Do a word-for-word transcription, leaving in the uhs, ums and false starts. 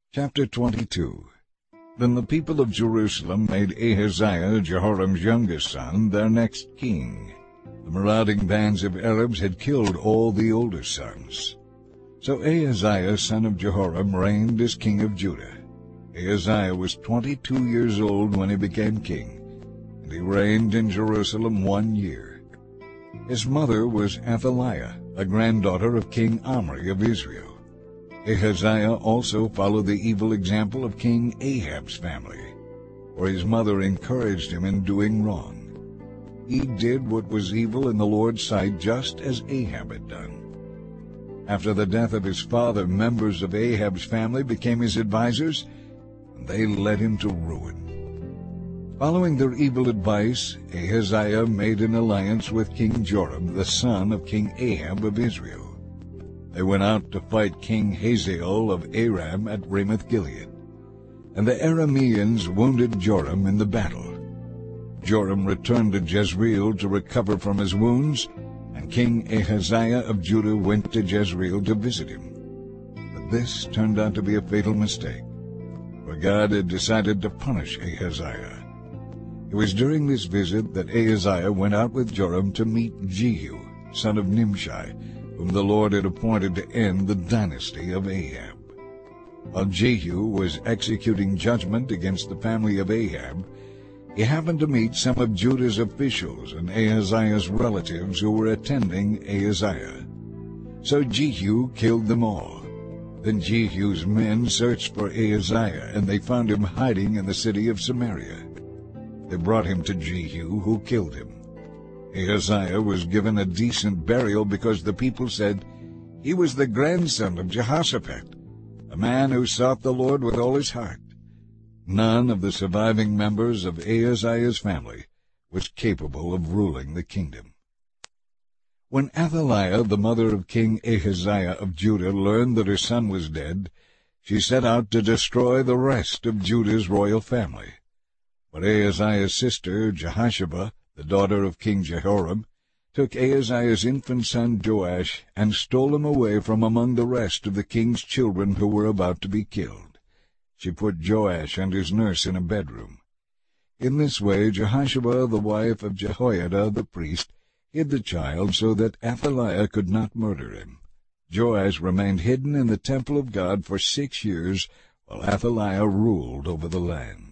Chapter twenty-two. Then the people of Jerusalem made Ahaziah, Jehoram's youngest son, their next king. The marauding bands of Arabs had killed all the older sons. So Ahaziah, son of Jehoram, reigned as king of Judah. Ahaziah was twenty-two years old when he became king, and he reigned in Jerusalem one year. His mother was Athaliah, a granddaughter of King Omri of Israel. Ahaziah also followed the evil example of King Ahab's family, for his mother encouraged him in doing wrong. He did what was evil in the Lord's sight, just as Ahab had done. After the death of his father, members of Ahab's family became his advisers, and they led him to ruin. Following their evil advice, Ahaziah made an alliance with King Joram, the son of King Ahab of Israel. They went out to fight King Hazael of Aram at Ramoth-Gilead, and the Arameans wounded Joram in the battle. Joram returned to Jezreel to recover from his wounds, and King Ahaziah of Judah went to Jezreel to visit him. But this turned out to be a fatal mistake, for God had decided to punish Ahaziah. It was during this visit that Ahaziah went out with Joram to meet Jehu, son of Nimshi, whom the Lord had appointed to end the dynasty of Ahab. While Jehu was executing judgment against the family of Ahab, he happened to meet some of Judah's officials and Ahaziah's relatives who were attending Ahaziah. So Jehu killed them all. Then Jehu's men searched for Ahaziah, and they found him hiding in the city of Samaria. They brought him to Jehu, who killed him. Ahaziah was given a decent burial because the people said, "He was the grandson of Jehoshaphat, a man who sought the Lord with all his heart." None of the surviving members of Ahaziah's family was capable of ruling the kingdom. When Athaliah, the mother of King Ahaziah of Judah, learned that her son was dead, she set out to destroy the rest of Judah's royal family. But Ahaziah's sister, Jehosheba, the daughter of King Jehoram, took Ahaziah's infant son Joash and stole him away from among the rest of the king's children who were about to be killed. She put Joash and his nurse in a bedroom. In this way Jehosheba, the wife of Jehoiada the priest, hid the child so that Athaliah could not murder him. Joash remained hidden in the temple of God for six years, while Athaliah ruled over the land.